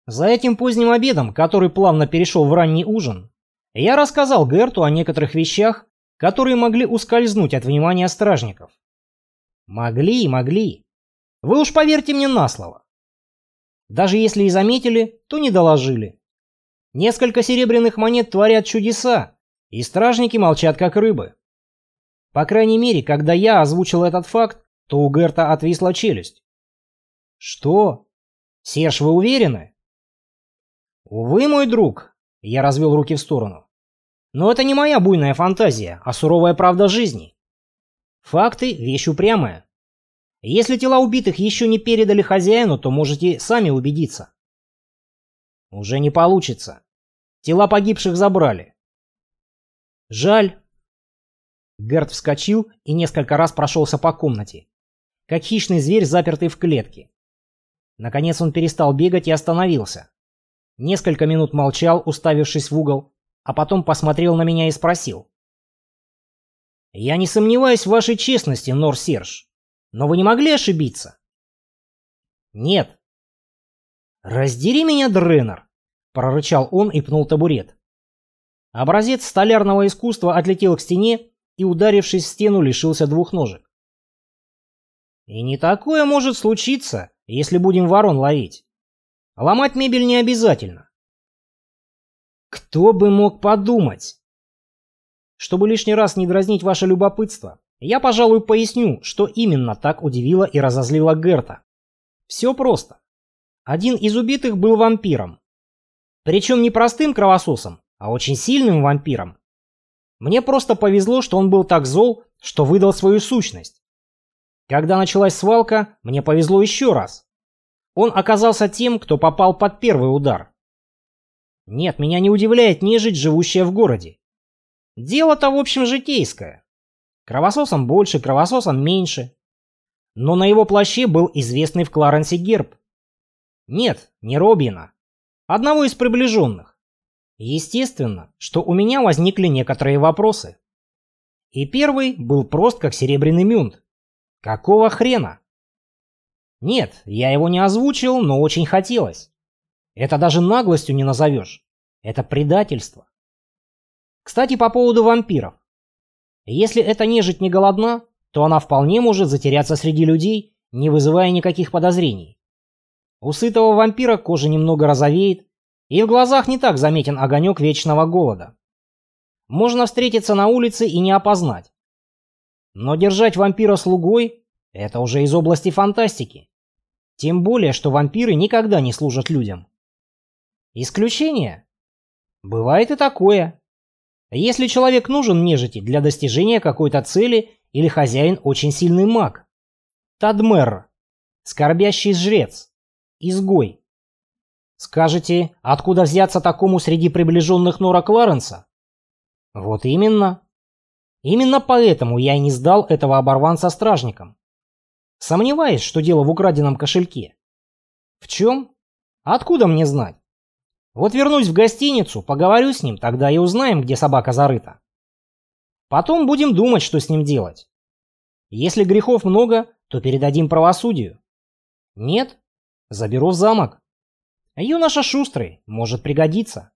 За этим поздним обедом, который плавно перешел в ранний ужин, я рассказал Герту о некоторых вещах, которые могли ускользнуть от внимания стражников. Могли и могли. Вы уж поверьте мне на слово. Даже если и заметили, то не доложили. Несколько серебряных монет творят чудеса, и стражники молчат как рыбы. По крайней мере, когда я озвучил этот факт, то у Герта отвисла челюсть. Что? Серж, вы уверены? Увы, мой друг, я развел руки в сторону. Но это не моя буйная фантазия, а суровая правда жизни. Факты – вещь упрямая. Если тела убитых еще не передали хозяину, то можете сами убедиться. Уже не получится. Тела погибших забрали. Жаль. Герт вскочил и несколько раз прошелся по комнате, как хищный зверь, запертый в клетке. Наконец он перестал бегать и остановился. Несколько минут молчал, уставившись в угол, а потом посмотрел на меня и спросил. «Я не сомневаюсь в вашей честности, Нор Серж, но вы не могли ошибиться?» «Нет». «Раздери меня, Дренер!» — прорычал он и пнул табурет. Образец столярного искусства отлетел к стене и, ударившись в стену, лишился двух ножек. «И не такое может случиться, если будем ворон ловить. Ломать мебель не обязательно». «Кто бы мог подумать?» Чтобы лишний раз не дразнить ваше любопытство, я, пожалуй, поясню, что именно так удивило и разозлило Герта. Все просто. Один из убитых был вампиром. Причем не простым кровососом, а очень сильным вампиром. Мне просто повезло, что он был так зол, что выдал свою сущность. Когда началась свалка, мне повезло еще раз. Он оказался тем, кто попал под первый удар. Нет, меня не удивляет нежить, живущая в городе. Дело-то, в общем, житейское. Кровососом больше, кровососом меньше. Но на его плаще был известный в Кларенсе герб. Нет, не Робина. Одного из приближенных. Естественно, что у меня возникли некоторые вопросы. И первый был прост, как серебряный мюнт. Какого хрена? Нет, я его не озвучил, но очень хотелось. Это даже наглостью не назовешь. Это предательство. Кстати, по поводу вампиров. Если эта нежить не голодна, то она вполне может затеряться среди людей, не вызывая никаких подозрений. У сытого вампира кожа немного розовеет, и в глазах не так заметен огонек вечного голода. Можно встретиться на улице и не опознать. Но держать вампира слугой – это уже из области фантастики. Тем более, что вампиры никогда не служат людям. Исключение? Бывает и такое. Если человек нужен нежити для достижения какой-то цели или хозяин очень сильный маг. Тадмер, скорбящий жрец, изгой. Скажете, откуда взяться такому среди приближенных Нора Кларенса? Вот именно. Именно поэтому я и не сдал этого оборванца стражникам. Сомневаюсь, что дело в украденном кошельке. В чем? Откуда мне знать? Вот вернусь в гостиницу, поговорю с ним, тогда и узнаем, где собака зарыта. Потом будем думать, что с ним делать. Если грехов много, то передадим правосудию. Нет? Заберу в замок. Юноша шустрый, может пригодиться.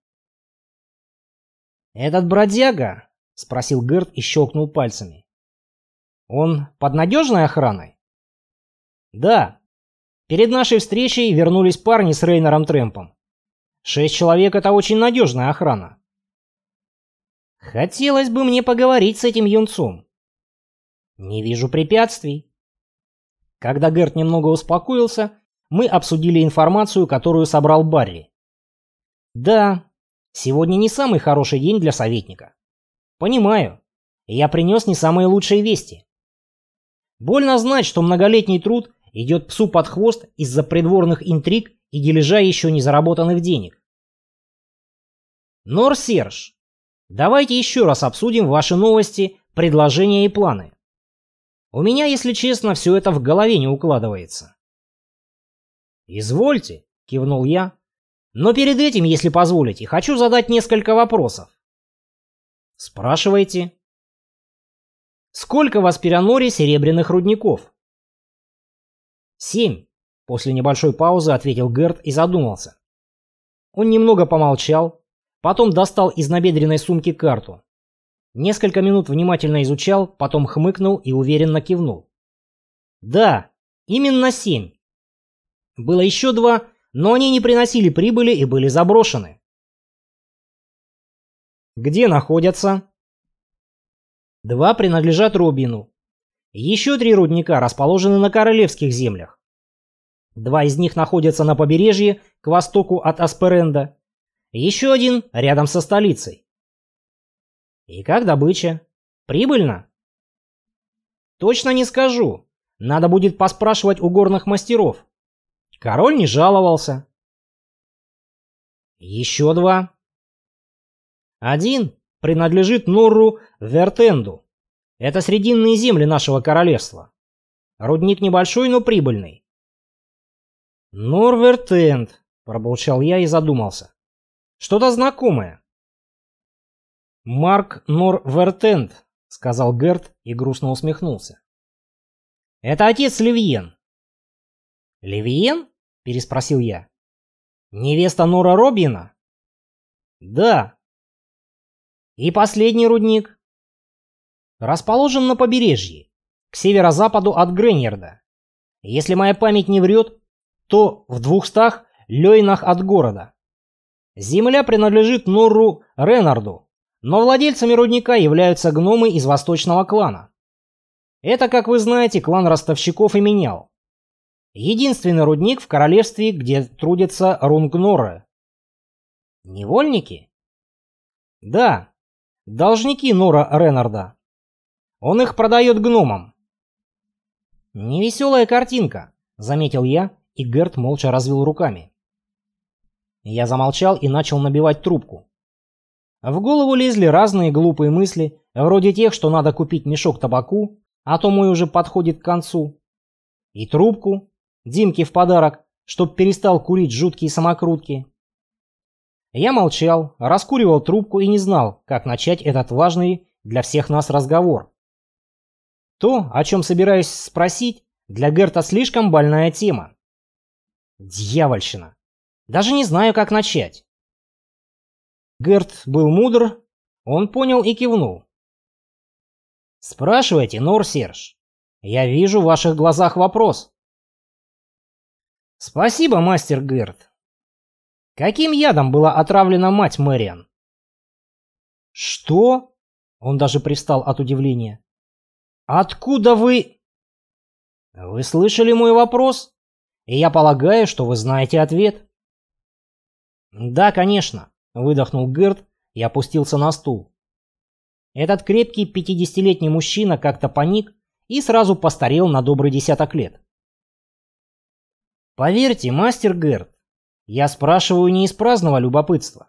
«Этот бродяга?» — спросил Герт и щелкнул пальцами. «Он под надежной охраной?» «Да. Перед нашей встречей вернулись парни с Рейнером Трэмпом. 6 человек — это очень надежная охрана». «Хотелось бы мне поговорить с этим юнцом». «Не вижу препятствий». Когда Герт немного успокоился, мы обсудили информацию, которую собрал Барри. «Да, сегодня не самый хороший день для советника. Понимаю, я принес не самые лучшие вести. Больно знать, что многолетний труд идет псу под хвост из-за придворных интриг и дележа еще не заработанных денег. Нор Серж, давайте еще раз обсудим ваши новости, предложения и планы. У меня, если честно, все это в голове не укладывается». «Извольте», — кивнул я, — «но перед этим, если позволите, хочу задать несколько вопросов». «Спрашивайте». «Сколько в Аспираноре серебряных рудников?» 7, после небольшой паузы ответил Герт и задумался. Он немного помолчал, потом достал из набедренной сумки карту. Несколько минут внимательно изучал, потом хмыкнул и уверенно кивнул. Да, именно 7. Было еще 2, но они не приносили прибыли и были заброшены. Где находятся? 2 принадлежат Робину. Еще 3 рудника расположены на королевских землях. 2 из них находятся на побережье к востоку от Асперенда. Еще 1 рядом со столицей. И как добыча? Прибыльно? Точно не скажу. Надо будет поспрашивать у горных мастеров. Король не жаловался. Еще 2. 1 принадлежит Норру Вертенду. Это срединные земли нашего королевства. Рудник небольшой, но прибыльный. Норвертенд, пробурчал я и задумался. Что-то знакомое. Марк Норвертенд, сказал Герт и грустно усмехнулся. Это отец Ливьен. Ливьен? Переспросил я. Невеста Нора Робина? Да. И последний рудник расположен на побережье, к северо-западу от Греньерда. Если моя память не врет, то в 200 лёйнах от города. Земля принадлежит Норру Ренарду, но владельцами рудника являются гномы из восточного клана. Это, как вы знаете, клан ростовщиков и менял. Единственный рудник в королевстве, где трудятся рунгноры. Невольники? Да, должники Нора Ренарда. Он их продает гномам. Невеселая картинка, заметил я, и Герт молча развел руками. Я замолчал и начал набивать трубку. В голову лезли разные глупые мысли, вроде тех, что надо купить мешок табаку, а то мой уже подходит к концу. И трубку, Димке в подарок, чтоб перестал курить жуткие самокрутки. Я молчал, раскуривал трубку и не знал, как начать этот важный для всех нас разговор. То, о чем собираюсь спросить, для Герта слишком больная тема. Дьявольщина. Даже не знаю, как начать. Герт был мудр, он понял и кивнул. Спрашивайте, Нор Серж. Я вижу в ваших глазах вопрос. Спасибо, мастер Герт. Каким ядом была отравлена мать Мэриан? Что? Он даже привстал от удивления. Откуда вы... Вы слышали мой вопрос? И я полагаю, что вы знаете ответ. Да, конечно, выдохнул Герт и опустился на стул. Этот крепкий 50-летний мужчина как-то паник и сразу постарел на добрый 10 лет. Поверьте, мастер Герт, я спрашиваю не из праздного любопытства.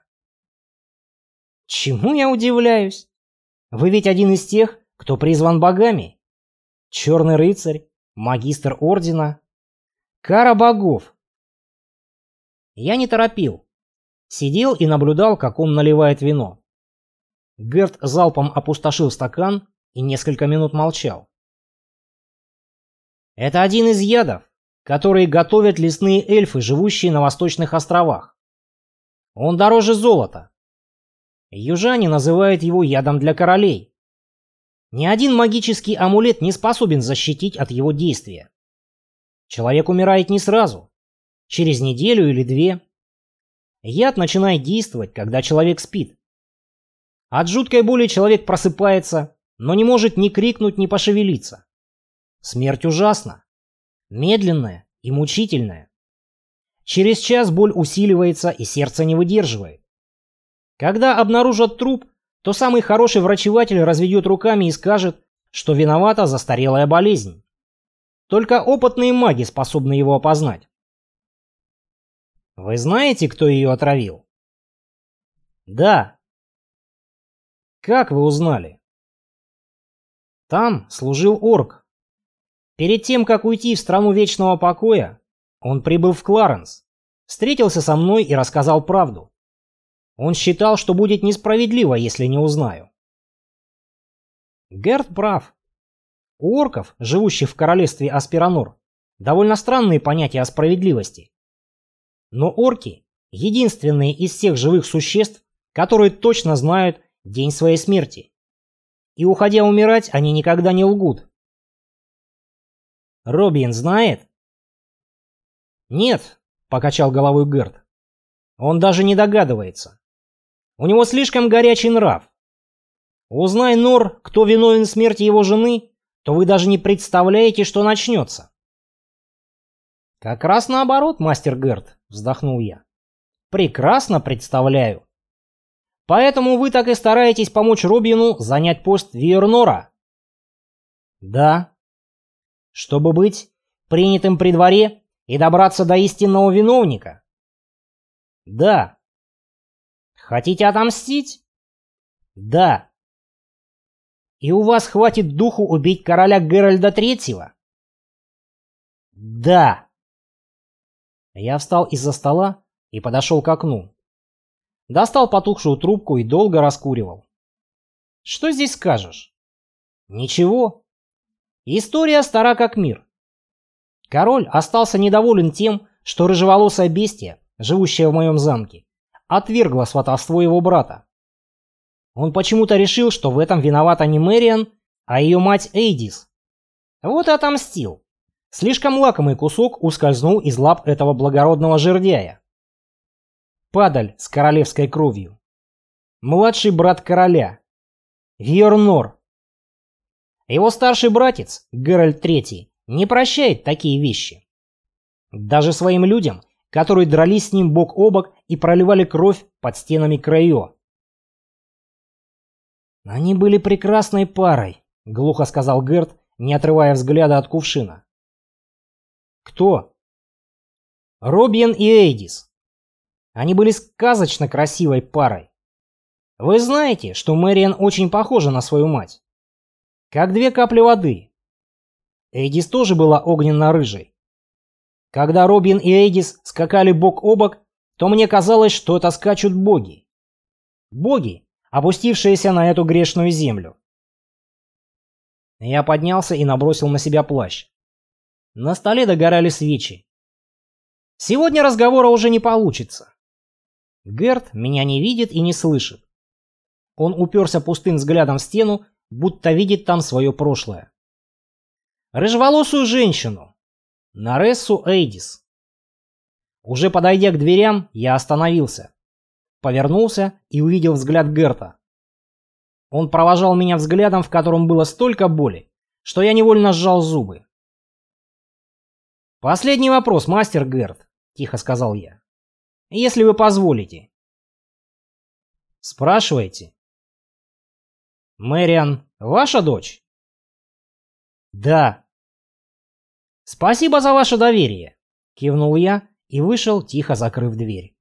Чему я удивляюсь? Вы ведь один из тех, кто призван богами. Черный рыцарь, магистр ордена. Кара богов. Я не торопил. Сидел и наблюдал, как он наливает вино. Герт залпом опустошил стакан и несколько минут молчал. Это один из ядов, которые готовят лесные эльфы, живущие на восточных островах. Он дороже золота. Южане называют его ядом для королей. Ни один магический амулет не способен защитить от его действия. Человек умирает не сразу, через неделю или 2. Яд начинает действовать, когда человек спит. От жуткой боли человек просыпается, но не может ни крикнуть, ни пошевелиться. Смерть ужасна, медленная и мучительная. Через час боль усиливается и сердце не выдерживает. Когда обнаружат труп, то самый хороший врачеватель разведет руками и скажет, что виновата застарелая болезнь. Только опытные маги способны его опознать. Вы знаете, кто ее отравил? Да. Как вы узнали? Там служил орк. Перед тем, как уйти в страну вечного покоя, он прибыл в Кларенс, встретился со мной и рассказал правду. Он считал, что будет несправедливо, если не узнаю. Герт прав. У орков, живущих в королевстве Аспиранор, довольно странные понятия о справедливости. Но орки Единственные из всех живых существ, которые точно знают день своей смерти. И уходя умирать, они никогда не лгут. Робин знает? Нет, покачал головой Герт. Он даже не догадывается. У него слишком горячий нрав. Узнай, Нор, кто виновен в смерти его жены, то вы даже не представляете, что начнется. Как раз наоборот, мастер Герт, вздохнул я. Прекрасно представляю. Поэтому вы так и стараетесь помочь Робину занять пост Виернора? Да. Чтобы быть принятым при дворе и добраться до истинного виновника? Да. Хотите отомстить? Да. И у вас хватит духу убить короля Геральда Третьего? Да. Я встал из-за стола и подошел к окну. Достал потухшую трубку и долго раскуривал. Что здесь скажешь? Ничего. История стара как мир. Король остался недоволен тем, что рыжеволосая бестия, живущая в моем замке, отвергла сватовство его брата. Он почему-то решил, что в этом виновата не Мэриан, а ее мать Эйдис. Вот и отомстил. Слишком лакомый кусок ускользнул из лап этого благородного жердяя. Падаль с королевской кровью. Младший брат короля. Виернор. Его старший братец, Геральт Третий, не прощает такие вещи. Даже своим людям, которые дрались с ним бок о бок и проливали кровь под стенами Крайо. «Они были прекрасной парой», — глухо сказал Герт, не отрывая взгляда от кувшина. «Кто?» «Робин и Эйдис. Они были сказочно красивой парой. Вы знаете, что Мэриан очень похожа на свою мать. Как две капли воды. Эйдис тоже была огненно-рыжей. Когда Робин и Эйдис скакали бок о бок, то мне казалось, что это скачут боги. Боги, опустившиеся на эту грешную землю. Я поднялся и набросил на себя плащ. На столе догорали свечи. Сегодня разговора уже не получится. Герт меня не видит и не слышит. Он уперся пустым взглядом в стену, будто видит там свое прошлое. Рыжеволосую женщину. Нарессу Эйдис. Уже подойдя к дверям, я остановился. Повернулся и увидел взгляд Герта. Он провожал меня взглядом, в котором было столько боли, что я невольно сжал зубы. «Последний вопрос, мастер Герт», — тихо сказал я. «Если вы позволите». «Спрашивайте». «Мэриан, ваша дочь?» «Да». «Спасибо за ваше доверие», — кивнул я и вышел, тихо закрыв дверь.